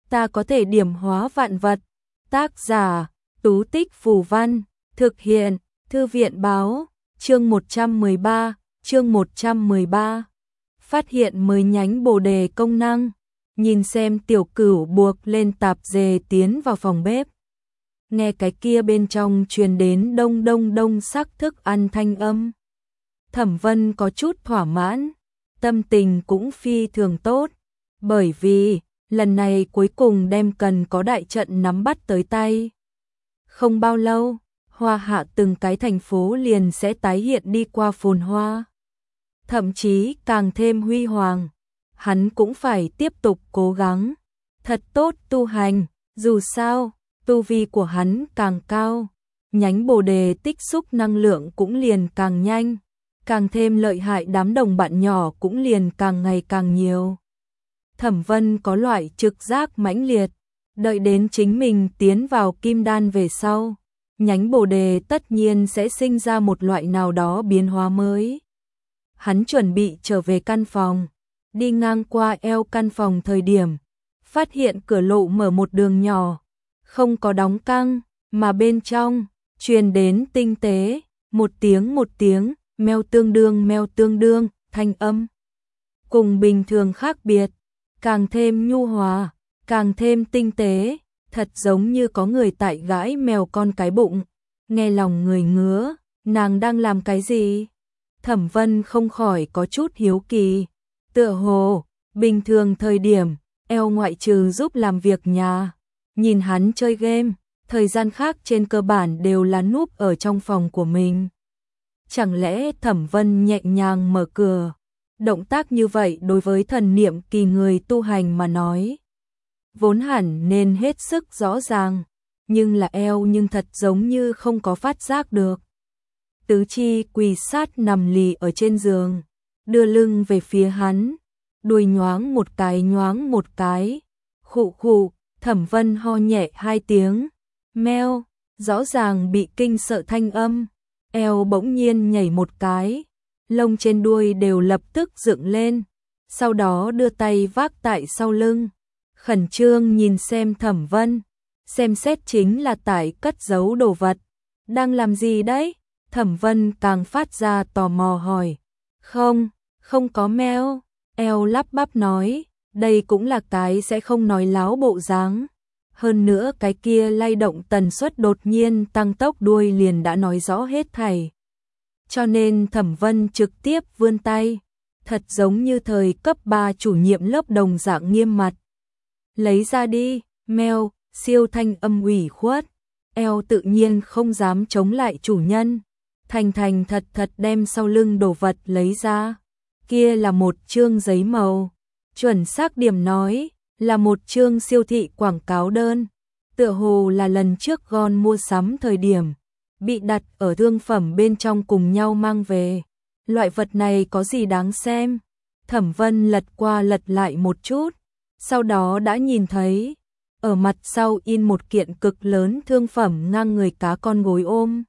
ta có thể điểm hóa vạn vật. Tác giả, Tú Tích Phù Văn, thực hiện, Thư viện báo, chương 113. Phát hiện mới nhánh bồ đề công năng, nhìn xem Tiểu Cửu buộc lên tạp dề tiến vào phòng bếp. Nghe cái kia bên trong truyền đến đông đông đông sắc thức ăn thanh âm. Thẩm Vân có chút thỏa mãn, tâm tình cũng phi thường tốt, bởi vì lần này cuối cùng đem cần có đại trận nắm bắt tới tay. Không bao lâu, Hoa Hạ từng cái thành phố liền sẽ tái hiện đi qua phồn hoa, thậm chí càng thêm huy hoàng. Hắn cũng phải tiếp tục cố gắng, thật tốt tu hành, dù sao, tu vi của hắn càng cao, nhánh bồ đề tích xúc năng lượng cũng liền càng nhanh, càng thêm lợi hại, đám đồng bạn nhỏ cũng liền càng ngày càng nhiều. Thẩm Vân có loại trực giác mãnh liệt, đợi đến chính mình tiến vào kim đan về sau, nhánh bồ đề tất nhiên sẽ sinh ra một loại nào đó biến hóa mới. Hắn chuẩn bị trở về căn phòng, đi ngang qua eo căn phòng thời điểm, phát hiện cửa lộ mở một đường nhỏ, không có đóng căng, mà bên trong truyền đến tinh tế, một tiếng, meo tương đương, thanh âm. Cùng bình thường khác biệt, càng thêm nhu hòa, càng thêm tinh tế, thật giống như có người tại gãi mèo con cái bụng, nghe lòng người ngứa, nàng đang làm cái gì? Thẩm Vân không khỏi có chút hiếu kỳ, tựa hồ, bình thường thời điểm, eo ngoại trừ giúp làm việc nhà, nhìn hắn chơi game, thời gian khác trên cơ bản đều là núp ở trong phòng của mình. Chẳng lẽ Thẩm Vân nhẹ nhàng mở cửa, động tác như vậy đối với thần niệm kỳ người tu hành mà nói, vốn hẳn nên hết sức rõ ràng, nhưng là eo nhưng thật giống như không có phát giác được. Tứ chi quỳ sát nằm lì ở trên giường, đưa lưng về phía hắn, đuôi nhoáng một cái, khụ khụ. Thẩm Vân ho nhẹ 2 tiếng, meo, rõ ràng bị kinh sợ thanh âm, eo bỗng nhiên nhảy một cái, lông trên đuôi đều lập tức dựng lên, sau đó đưa tay vác tại sau lưng, khẩn trương nhìn xem Thẩm Vân, xem xét chính là tại cất giấu đồ vật. Đang làm gì đấy? Thẩm Vân càng phát ra tò mò hỏi. Không có meo, eo lắp bắp nói. Đây cũng là cái sẽ không nói láo bộ dáng. Hơn nữa cái kia lay động tần suất đột nhiên tăng tốc đuôi liền đã nói rõ hết thảy. Cho nên Thẩm Vân trực tiếp vươn tay, thật giống như thời cấp 3 chủ nhiệm lớp đồng dạng nghiêm mặt. Lấy ra đi, meo, siêu thanh âm ủy khuất. Eo tự nhiên không dám chống lại chủ nhân. Thành thật đem sau lưng đồ vật lấy ra. Kia là một chương giấy màu. Chuẩn xác điểm nói, là một chương siêu thị quảng cáo đơn, tựa hồ là lần trước Gon mua sắm thời điểm, bị đặt ở thương phẩm bên trong cùng nhau mang về. Loại vật này có gì đáng xem? Thẩm Vân lật qua lật lại một chút, sau đó đã nhìn thấy, ở mặt sau in một kiện cực lớn thương phẩm ngang người cá con gối ôm.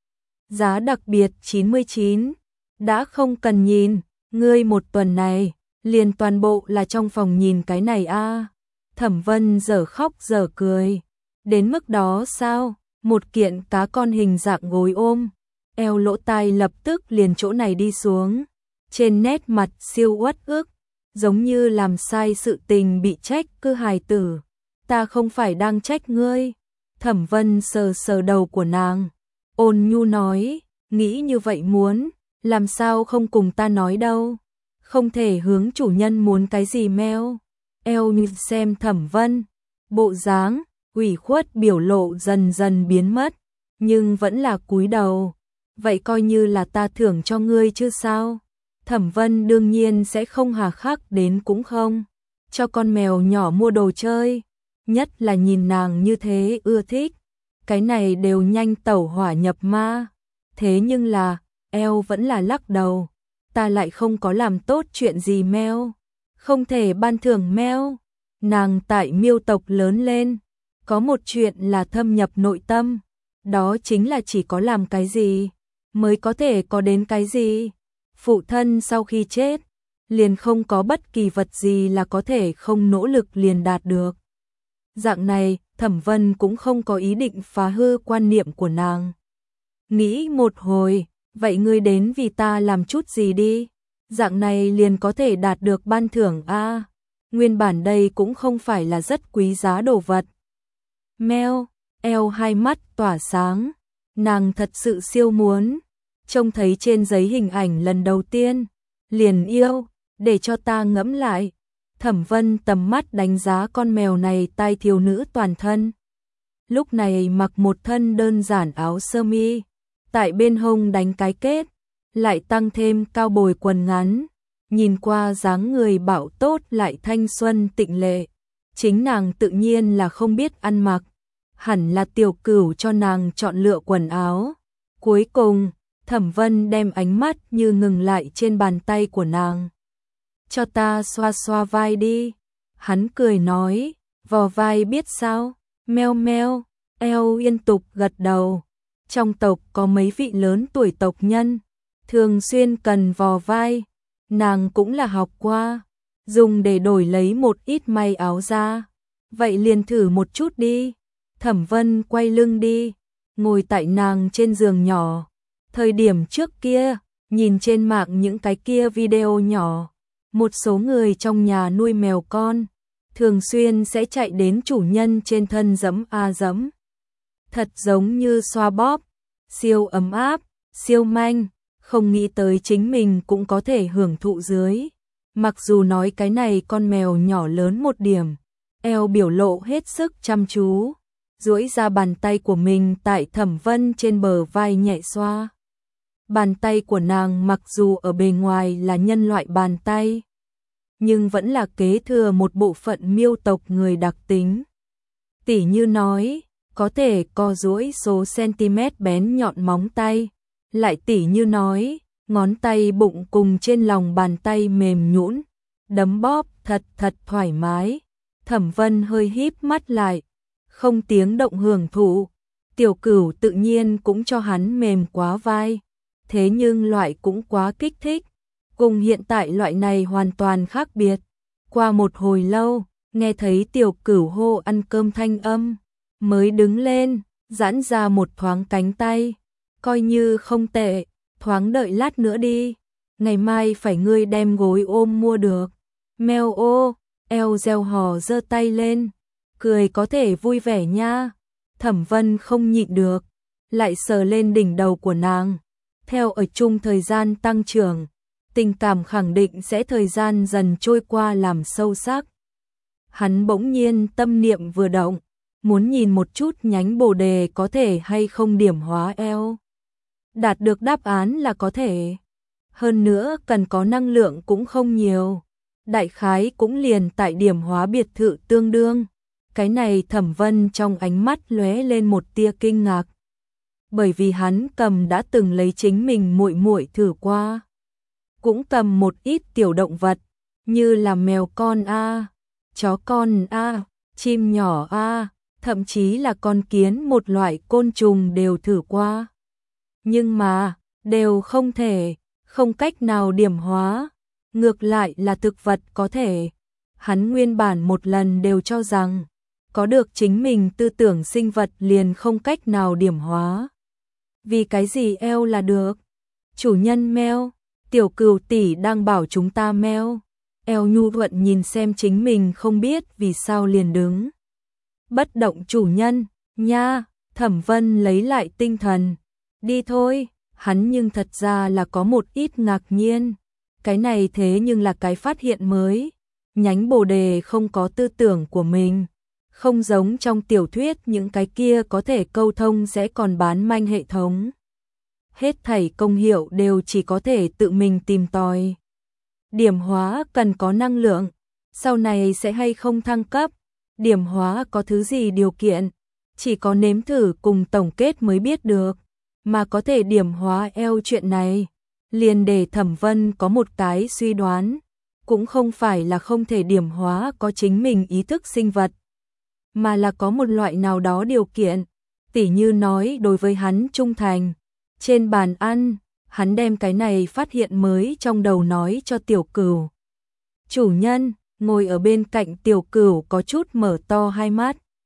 Giá đặc biệt 99, đã không cần nhìn, ngươi một tuần này liền toàn bộ là trong phòng nhìn cái này a. Thẩm Vân dở khóc dở cười. Đến mức đó sao? Một kiện cá con hình dạng gối ôm. Eo lỗ tai lập tức liền chỗ này đi xuống. Trên nét mặt siêu uất ức, giống như làm sai sự tình bị trách cứ hài tử. Ta không phải đang trách ngươi. Thẩm Vân sờ sờ đầu của nàng, ôn nhu nói, nghĩ như vậy muốn, làm sao không cùng ta nói đâu. Không thể hướng chủ nhân muốn cái gì meo. Eo như xem Thẩm Vân, bộ dáng ủy khuất biểu lộ dần dần biến mất, nhưng vẫn là cúi đầu. Vậy coi như là ta thưởng cho ngươi chứ sao? Thẩm Vân đương nhiên sẽ không hà khắc đến cũng không cho con mèo nhỏ mua đồ chơi, nhất là nhìn nàng như thế ưa thích, cái này đều nhanh tẩu hỏa nhập ma. Thế nhưng là, eo vẫn là lắc đầu. Ta lại không có làm tốt chuyện gì meo, không thể ban thưởng meo. Nàng tại Miêu tộc lớn lên, có một chuyện là thâm nhập nội tâm, đó chính là chỉ có làm cái gì mới có thể có đến cái gì. Phụ thân sau khi chết, liền không có bất kỳ vật gì là có thể không nỗ lực liền đạt được. Dạng này, Thẩm Vân cũng không có ý định phá hư quan niệm của nàng. Nghĩ một hồi, vậy ngươi đến vì ta làm chút gì đi, dạng này liền có thể đạt được ban thưởng a. Nguyên bản đây cũng không phải là rất quý giá đồ vật. Meo, eo hai mắt tỏa sáng, nàng thật sự siêu muốn, trông thấy trên giấy hình ảnh lần đầu tiên, liền yêu, để cho ta ngẫm lại. Thẩm Vân tầm mắt đánh giá con mèo này tai thiếu nữ toàn thân. Lúc này mặc một thân đơn giản áo sơ mi, tại bên hông đánh cái kết, lại tăng thêm cao bồi quần ngắn, nhìn qua dáng người bảo tốt lại thanh xuân tịnh lệ. Chính nàng tự nhiên là không biết ăn mặc, hẳn là Tiểu Cửu cho nàng chọn lựa quần áo. Cuối cùng, Thẩm Vân đem ánh mắt như ngừng lại trên bàn tay của nàng. Cho ta xoa xoa vai đi. Hắn cười nói, vò vai biết sao, meo meo, eo liên tục gật đầu. Trong tộc có mấy vị lớn tuổi tộc nhân, thường xuyên cần vò vai, nàng cũng là học qua, dùng để đổi lấy một ít may áo ra. Vậy liền thử một chút đi. Thẩm Vân quay lưng đi, ngồi tại nàng trên giường nhỏ. Thời điểm trước kia, nhìn trên mạng những cái kia video nhỏ, một số người trong nhà nuôi mèo con, thường xuyên sẽ chạy đến chủ nhân trên thân giẫm a giẫm. Thật giống như xoa bóp, siêu ấm áp, siêu manh, không nghĩ tới chính mình cũng có thể hưởng thụ dưới. Mặc dù nói cái này con mèo nhỏ lớn một điểm, eo biểu lộ hết sức chăm chú, duỗi ra bàn tay của mình tại Thẩm Vân trên bờ vai nhẹ xoa. Bàn tay của nàng mặc dù ở bề ngoài là nhân loại bàn tay, nhưng vẫn là kế thừa một bộ phận miêu tộc người đặc tính. Tỉ như nói, có thể co duỗi số cm bén nhọn móng tay, lại tỉ như nói, ngón tay bụng cùng trên lòng bàn tay mềm nhũn, đấm bóp thật thật thoải mái. Thẩm Vân hơi híp mắt lại, không tiếng động hưởng thụ. Tiểu Cửu tự nhiên cũng cho hắn mềm quá vai, thế nhưng loại cũng quá kích thích, cùng hiện tại loại này hoàn toàn khác biệt. Qua một hồi lâu, nghe thấy Tiểu Cửu hô ăn cơm thanh âm, mới đứng lên, giãn ra một thoáng cánh tay, coi như không tệ, thoáng đợi lát nữa đi, ngày mai phải ngươi đem gối ôm mua được. Meo ô, eo reo hò giơ tay lên, cười có thể vui vẻ nha. Thẩm Vân không nhịn được, lại sờ lên đỉnh đầu của nàng. Theo ở chung thời gian tăng trưởng, tình cảm khẳng định sẽ thời gian dần trôi qua làm sâu sắc. Hắn bỗng nhiên tâm niệm vừa động, muốn nhìn một chút nhánh bồ đề có thể hay không điểm hóa eo. Đạt được đáp án là có thể. Hơn nữa cần có năng lượng cũng không nhiều. Đại khái cũng liền tại điểm hóa biệt thự tương đương. Cái này Thẩm Vân trong ánh mắt lóe lên một tia kinh ngạc. Bởi vì hắn cầm đã từng lấy chính mình muội muội thử qua. Cũng cầm một ít tiểu động vật, như là mèo con a, chó con a, chim nhỏ a, thậm chí là con kiến một loại côn trùng đều thử qua. Nhưng mà, đều không thể, không cách nào điểm hóa. Ngược lại là thực vật có thể. Hắn nguyên bản một lần đều cho rằng, có được chính mình tư tưởng sinh vật liền không cách nào điểm hóa. Vì cái gì eo là được? Chủ nhân meo, Tiểu Cửu tỷ đang bảo chúng ta meo. Eo nhu thuận nhìn xem chính mình không biết vì sao liền đứng. Bất động chủ nhân, nha, Thẩm Vân lấy lại tinh thần. Đi thôi, hắn nhưng thật ra là có một ít ngạc nhiên. Cái này thế nhưng là cái phát hiện mới. Nhánh bồ đề không có tư tưởng của mình. Không giống trong tiểu thuyết những cái kia có thể câu thông sẽ còn bán manh hệ thống. Hết thảy công hiệu đều chỉ có thể tự mình tìm tòi. Điểm hóa cần có năng lượng, sau này sẽ hay không thăng cấp. Điểm hóa có thứ gì điều kiện, chỉ có nếm thử cùng tổng kết mới biết được. Mà có thể điểm hóa eo chuyện này, liền để Thẩm Vân có một cái suy đoán. Cũng không phải là không thể điểm hóa có chính mình ý thức sinh vật, mà là có một loại nào đó điều kiện, tỉ như nói đối với hắn trung thành. Trên bàn ăn, hắn đem cái này phát hiện mới trong đầu nói cho Tiểu Cửu. Chủ nhân, ngồi ở bên cạnh Tiểu Cửu có chút mở to hai mắt.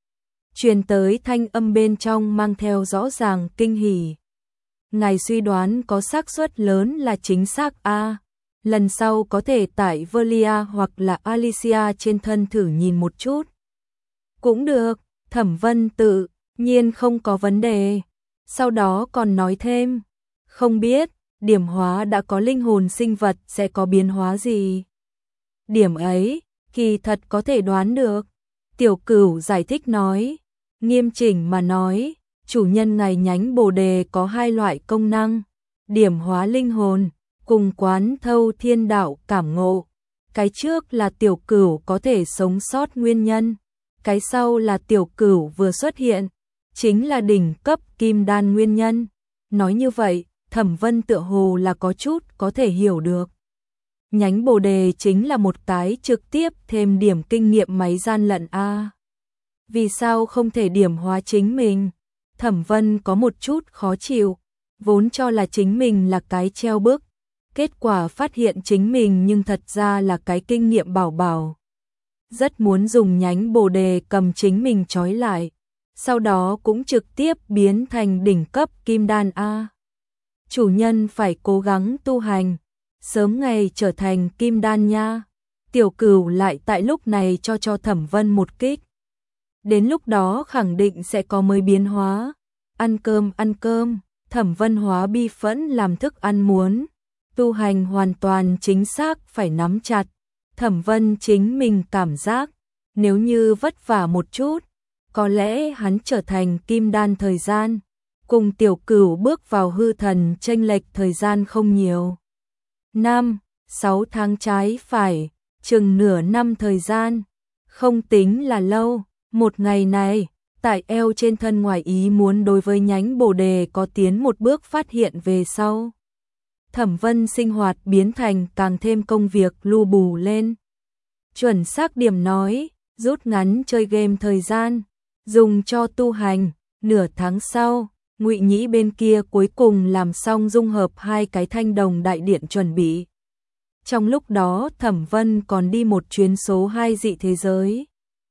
truyền tới thanh âm bên trong mang theo rõ ràng kinh hỉ. Ngài suy đoán có xác suất lớn là chính xác a. Lần sau có thể tại Velia hoặc là Alicia trên thân thử nhìn một chút. Cũng được, Thẩm Vân tự nhiên không có vấn đề. Sau đó còn nói thêm, không biết, điểm hóa đã có linh hồn sinh vật sẽ có biến hóa gì. Điểm ấy, kỳ thật có thể đoán được. Tiểu Cửu giải thích nói, nghiêm chỉnh mà nói, chủ nhân ngài nhánh bồ đề có hai loại công năng, điểm hóa linh hồn, cùng quán thâu thiên đạo cảm ngộ. Cái trước là Tiểu Cửu có thể sống sót nguyên nhân, cái sau là Tiểu Cửu vừa xuất hiện, chính là đỉnh cấp kim đan nguyên nhân. Nói như vậy, Thẩm Vân tựa hồ là có chút có thể hiểu được. Nhánh bồ đề chính là một cái trực tiếp thêm điểm kinh nghiệm máy gian lận a. Vì sao không thể điểm hóa chính mình? Thẩm Vân có một chút khó chịu, vốn cho là chính mình là cái treo bức, kết quả phát hiện chính mình nhưng thật ra là cái kinh nghiệm bảo bảo. Rất muốn dùng nhánh bồ đề cầm chính mình trói lại, sau đó cũng trực tiếp biến thành đỉnh cấp kim đan a. Chủ nhân phải cố gắng tu hành, sớm ngày trở thành kim đan nha. Tiểu Cửu lại tại lúc này cho Thẩm Vân một kích. Đến lúc đó khẳng định sẽ có mới biến hóa. Ăn cơm, Thẩm Vân hóa bi phẫn làm thức ăn muốn. Tu hành hoàn toàn chính xác phải nắm chặt. Thẩm Vân chính mình cảm giác, nếu như vất vả một chút, có lẽ hắn trở thành kim đan thời gian, cùng Tiểu Cửu bước vào hư thần chênh lệch thời gian không nhiều. 5-6 tháng trái phải, chừng nửa năm thời gian, không tính là lâu. Một ngày này, tại eo trên thân ngoài ý muốn đối với nhánh bồ đề có tiến một bước phát hiện về sau. Thẩm Vân sinh hoạt biến thành càng thêm công việc lu bù lên. Chuẩn xác điểm nói, rút ngắn chơi game thời gian, dùng cho tu hành. Nửa tháng sau, Ngụy Nhĩ bên kia cuối cùng làm xong dung hợp hai cái thanh đồng đại điện chuẩn bị. Trong lúc đó Thẩm Vân còn đi một chuyến số 2 dị thế giới.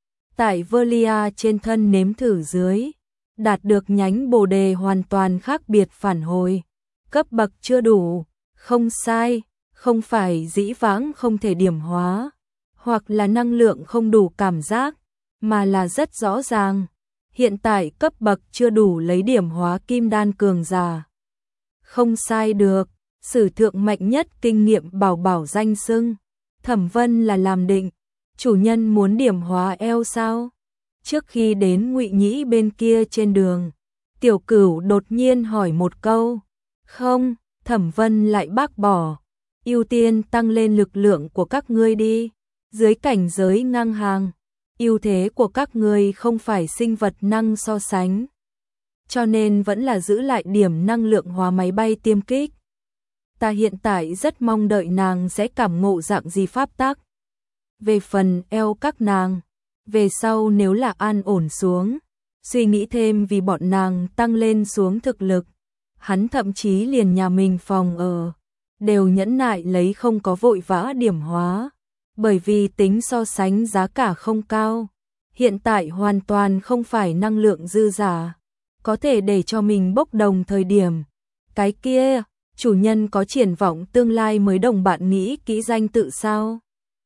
Tại Velia trên thân nếm thử dưới, đạt được nhánh bồ đề hoàn toàn khác biệt phản hồi. Cấp bậc chưa đủ, không sai, không phải dĩ vãng không thể điểm hóa, hoặc là năng lượng không đủ cảm giác, mà là rất rõ ràng. Hiện tại cấp bậc chưa đủ lấy điểm hóa kim đan cường giả. Không sai được, sử thượng mạnh nhất kinh nghiệm bảo bảo danh xưng. Thẩm Vân là làm định, chủ nhân muốn điểm hóa eo sao? Trước khi đến Ngụy Nhĩ bên kia trên đường, Tiểu Cửu đột nhiên hỏi một câu. Không, Thẩm Vân lại bác bỏ. Ưu tiên tăng lên lực lượng của các ngươi đi. Dưới cảnh giới ngang hàng, ưu thế của các ngươi không phải sinh vật năng so sánh. Cho nên vẫn là giữ lại điểm năng lượng hóa máy bay tiêm kích. Ta hiện tại rất mong đợi nàng sẽ cảm ngộ dạng gì pháp tắc. Về phần eo các nàng, về sau nếu là an ổn xuống, suy nghĩ thêm vì bọn nàng tăng lên xuống thực lực. Hắn thậm chí liền nhà mình phòng ở, đều nhẫn nại lấy không có vội vã điểm hóa. Bởi vì tính so sánh giá cả không cao, hiện tại hoàn toàn không phải năng lượng dư giả, có thể để cho mình bốc đồng thời điểm. Cái kia, chủ nhân có triển vọng tương lai mới đồng bạn nghĩ kỹ danh tự sao?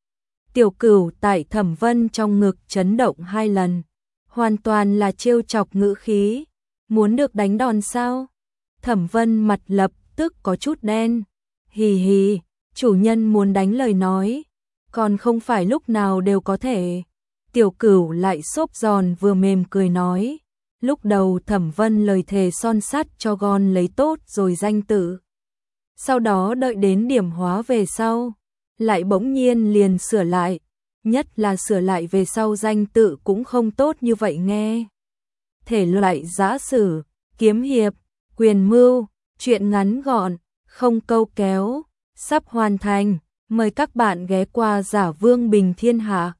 Tiểu Cửu tại Thẩm Vân trong ngực chấn động 2 lần, hoàn toàn là trêu chọc ngữ khí, muốn được đánh đòn sao? Thẩm Vân mặt lập tức có chút đen, hì hì, chủ nhân muốn đánh lời nói, còn không phải lúc nào đều có thể. Tiểu Cửu lại xốp giòn vừa mềm cười nói, lúc đầu Thẩm Vân lời thề son sắt cho Gon lấy tốt rồi danh tự. Sau đó đợi đến điểm hóa về sau, lại bỗng nhiên liền sửa lại, nhất là sửa lại về sau danh tự cũng không tốt như vậy nghe. Thể loại giã sử, kiếm hiệp, quyền mưu, truyện ngắn gọn, không câu kéo, sắp hoàn thành, mời các bạn ghé qua Giả Vương Bình Thiên Hạ.